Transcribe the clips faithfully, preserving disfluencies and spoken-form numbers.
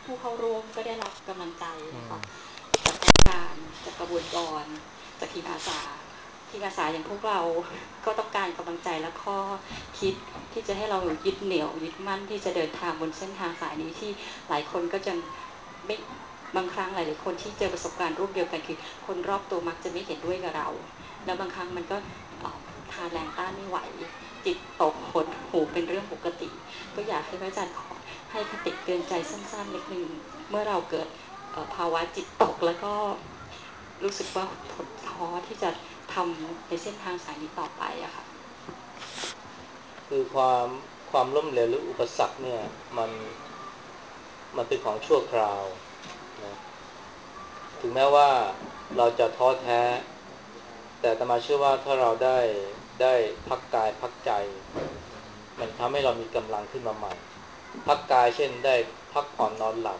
ผู้เข้าร่วมก็ได้รับกำลังใจนะคะจากการจากกระบวนการจากทีมอาสาทีมอาสาอย่างพวกเราก็ต้องการกำลังใจและข้อคิดที่จะให้เรายึดเหนี่ยวยึดมั่นที่จะเดินทางบนเส้นทางสายนี้ที่หลายคนก็จะไม่บางครั้งหลายๆคนที่เจอประสบการณ์ร่วมเดียวกันคือคนรอบตัวมักจะไม่เห็นด้วยกับเราแล้วบางครั้งมันก็ทานแรงต้านไม่ไหวจิตตกหดหู่เป็นเรื่องปกติก็อยากให้พระอาจารย์ขอให้คติเตือนใจสั้นๆเล็กนึงเมื่อเราเกิดภาวะจิตตกแล้วก็รู้สึกว่าท้อท้อที่จะทำในเส้นทางสายนี้ต่อไปอะค่ะคือความความล้มเหลวหรืออุปสรรคเนี่ยมันมันเป็นของชั่วคราวนะถึงแม้ว่าเราจะท้อแท้แต่อาตมาเชื่อว่าถ้าเราได้ได้พักกายพักใจมันทำให้เรามีกำลังขึ้นมาใหม่พักกายเช่นได้พักผ่อนนอนหลับ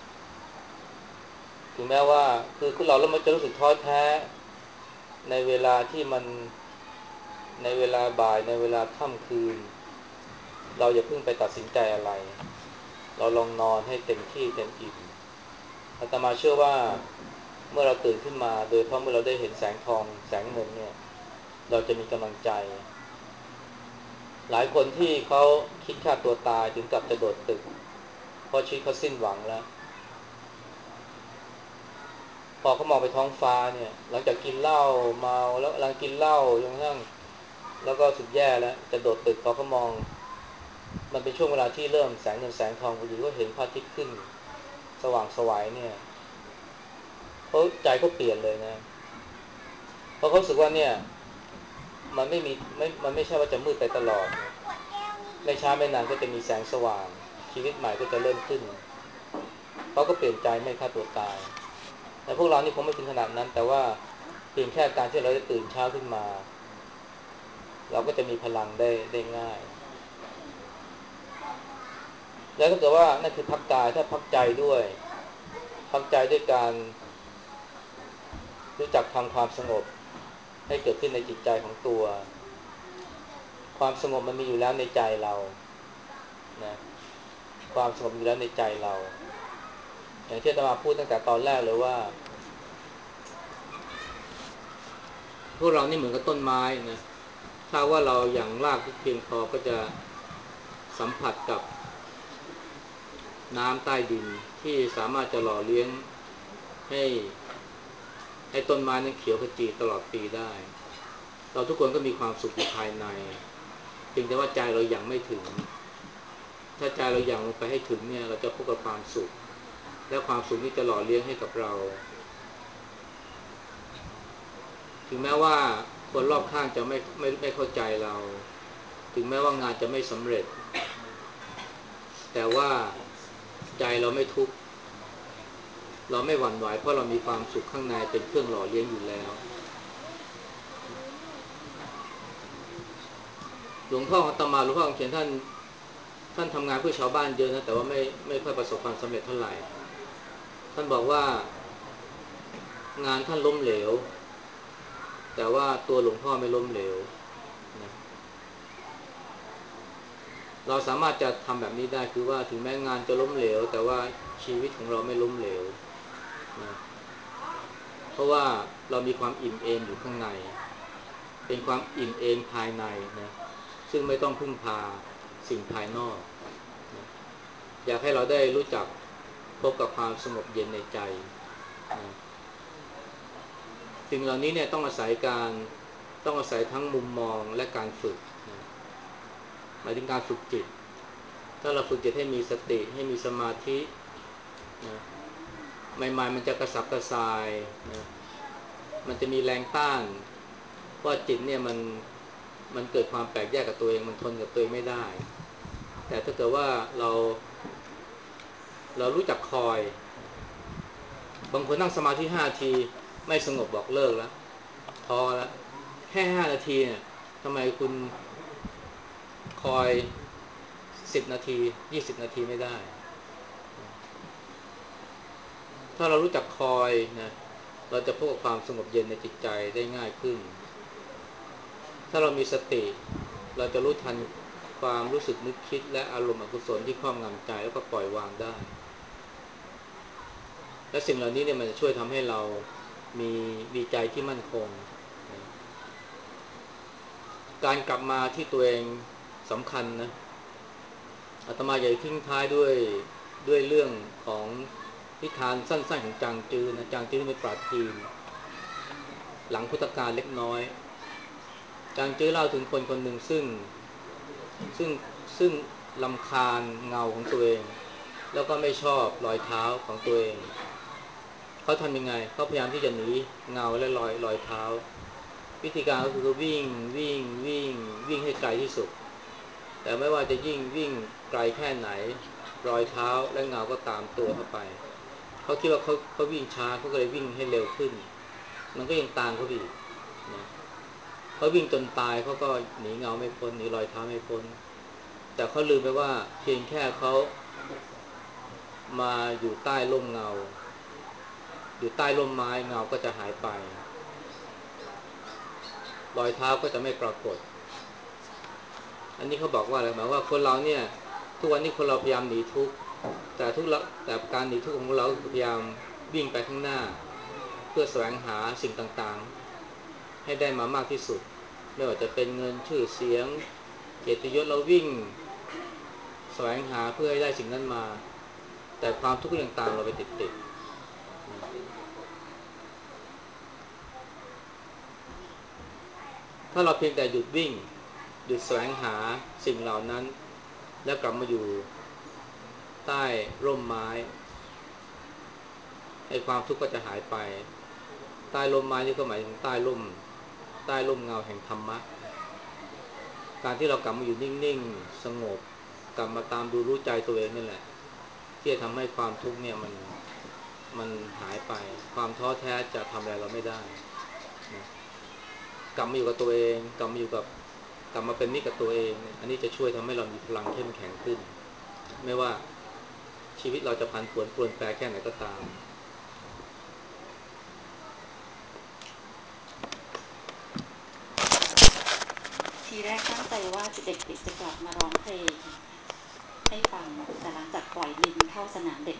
ถึงแม้ว่าคือคือเราแล้วมันจะรู้สึกท้อแท้ในเวลาที่มันในเวลาบ่ายในเวลาค่ำคืนเราอย่าเพิ่งไปตัดสินใจอะไรเราลองนอนให้เต็มที่เต็มอิ่มอาตมาเชื่อว่าเมื่อเราตื่นขึ้นมาโดยเพราะเมื่อเราได้เห็นแสงทองแสงเงินเนี่ยเราจะมีกำลังใจหลายคนที่เขาคิดฆ่าตัวตายถึงกับจะโดดตึกเพราะชีวิตเขาสิ้นหวังแล้วพอเขามองไปท้องฟ้าเนี่ยหลังจากกินเหล้าเมาแล้วกำลังกินเหล้าจนกระทั่งแล้วก็สุดแย่แล้วจะโดดตึกพอเขามองมันเป็นช่วงเวลาที่เริ่มแสงเงินแสงทองพอดีก็เห็นพระอาทิตย์ขึ้นสว่างไสวเนี่ยเขาใจเขาเปลี่ยนเลยนะเพราะเขารู้สึกว่าเนี่ยมันไม่มีไม่มันไม่ใช่ว่าจะมืดไปตลอดนะไม่ช้าไม่นานก็จะมีแสงสว่างชีวิตใหม่ก็จะเริ่มขึ้นเขาก็เปลี่ยนใจไม่ฆ่าตัวตายแต่พวกเรานี่คงไม่ถึงขนาดนั้นแต่ว่าเพียงแค่การที่เราได้ตื่นเช้าขึ้นมาเราก็จะมีพลังได้ได้ง่ายแล้วถ้าเกิดว่านั่นคือพักกายถ้าพักใจด้วยพักใจด้วยการรู้จักทำความสงบให้เกิดขึ้นในจิตใจของตัวความสงบมันมีอยู่แล้วในใจเรานะความสงบมีอยู่แล้วในใจเราอย่างที่อาตมาพูดตั้งแต่ตอนแรกเลยว่าพวกเรานี่เหมือนกับต้นไม้นะถ้าว่าเราอย่างรากที่เพียงพอก็จะสัมผัสกับน้ำใต้ดินที่สามารถจะหล่อเลี้ยงให้ให้ต้นไม้นั้นเขียวขจีตลอดปีได้เราทุกคนก็มีความสุขอยู่ภายในเพียงแต่ว่าใจเรายังไม่ถึงถ้าใจเรายังลงไปให้ถึงเนี่ยเราจะพบกับความสุขและความสุขนี้จะหล่อเลี้ยงให้กับเราถึงแม้ว่าคนรอบข้างจะไม่ไม่ไม่เข้าใจเราถึงแม้ว่างานจะไม่สำเร็จแต่ว่าใจเราไม่ทุกข์เราไม่หวั่นไหวเพราะเรามีความสุขข้างในเป็นเครื่องหล่อเลี้ยงอยู่แล้วหลวงพ่ออาตมาหลวงพ่อเขียนท่านท่านทำงานเพื่อชาวบ้านเยอะนะแต่ว่าไม่ไม่ค่อยประสบความสำเร็จเท่าไหร่ท่านบอกว่างานท่านล้มเหลวแต่ว่าตัวหลวงพ่อไม่ล้มเหลวนะเราสามารถจะทำแบบนี้ได้คือว่าถึงแม้งานจะล้มเหลวแต่ว่าชีวิตของเราไม่ล้มเหลวนะเพราะว่าเรามีความอิ่มเอมอยู่ข้างในเป็นความอิ่มเอมภายในนะซึ่งไม่ต้องพึ่งพาสิ่งภายนอกนะอยากให้เราได้รู้จักพบกับความสงบเย็นในใจนะสิ่งเหล่านี้เนี่ยต้องอาศัยการต้องอาศัยทั้งมุมมองและการฝึกนะหมายถึงการฝึกจิตถ้าเราฝึกจิตให้มีสติให้มีสมาธินะใหม่ๆมันจะกระสับกระส่ายนะมันจะมีแรงต้านเพราะจิตเนี่ยมันมันเกิดความแปลกแยกกับตัวเองมันทนกับตัวเองไม่ได้แต่ถ้าเกิดว่าเราเรารู้จักคอยบางคนนั่งสมาธิห้านาทีไม่สงบบอกเลิกแล้วท้อแล้วแค่ห้านาทีเนี่ยทำไมคุณคอยสิบนาทียี่สิบนาทีไม่ได้ถ้าเรารู้จักคอยนะเราจะพบกับความสงบเย็นในจิตใจได้ง่ายขึ้นถ้าเรามีสติเราจะรู้ทันความรู้สึกนึกคิดและอารมณ์อกุศลที่ครอบงำใจแล้วก็ปล่อยวางได้และสิ่งเหล่านี้เนี่ยมันจะช่วยทำให้เรามีมีใจที่มั่นคงนะการกลับมาที่ตัวเองสำคัญนะอาตมาอยากทิ้งท้ายด้วยด้วยเรื่องของนิทานสั้นๆของจางจื้อนะจางจื้อเป็นปราชญ์จีนหลังพุทธกาลเล็กน้อยจางจื้อเล่าถึงคนคนหนึ่งซึ่งซึ่งซึ่งรำคาญเงาของตัวเองแล้วก็ไม่ชอบรอยเท้าของตัวเองเขาทำยังไงเขาพยายามที่จะหนีเงาและรอยรอยเท้าวิธีการก็คือวิ่งวิ่งวิ่งวิ่งให้ไกลที่สุดแต่ไม่ว่าจะยิ่งวิ่งไกลแค่ไหนรอยเท้าและเงาก็ตามตัวเข้าไปเขาคิดว่าเขาเขาวิ่งช้าเขาก็เลยวิ่งให้เร็วขึ้นมันก็ยังตามเขาอีกนะเขาวิ่งจนตายเขาก็หนีเงาไม่พ้นหนีรอยเท้าไม่พ้นแต่เขาลืมไปว่าเพียงแค่เขามาอยู่ใต้ร่มเงาอยู่ใต้ร่มไม้เงาก็จะหายไปรอยเท้าก็จะไม่ปรากฏอันนี้เขาบอกว่าอะไรหมายว่าคนเราเนี่ยทุกวันนี้คนเราพยายามหนีทุกข์แต่ทุกข์แต่การหนีทุกข์ของเราคือพยายามวิ่งไปข้างหน้าเพื่อแสวงหาสิ่งต่างๆให้ได้มามากที่สุดไม่ว่าจะเป็นเงินชื่อเสียงเกียรติยศเราวิ่งแสวงหาเพื่อให้ได้สิ่งนั้นมาแต่ความทุกข์ก็ยังตามเราไปติดๆถ้าเราเพียงแต่หยุดวิ่งหยุดแสวงหาสิ่งเหล่านั้นแล้วกลับมาอยู่ใต้ร่มไม้ไอ้ความทุกข์ก็จะหายไปใต้ร่มไม้นี่ก็หมายถึงใต้ร่มใต้ร่มเงาแห่งธรรมะการที่เรากลับมาอยู่นิ่งๆสงบกลับมาตามดูรู้ใจตัวเองนี่แหละที่จะทำให้ความทุกข์เนี่ยมันมันหายไปความท้อแท้จะทำอะไรเราไม่ได้นะกลับมาอยู่กับตัวเองกลับมาอยู่กับกลับมาเป็นมิตรกับตัวเองอันนี้จะช่วยทำให้เรามีพลังเข้มแข็งขึ้นไม่ว่าชีวิตเราจะผันผวนปรวนแปรแค่ไหนก็ตามทีแรกตั้งใจว่าเด็กๆจะกลับมาร้องเพลงให้ฟังแต่หลังจากปล่อยลิงเข้าสนามเด็ก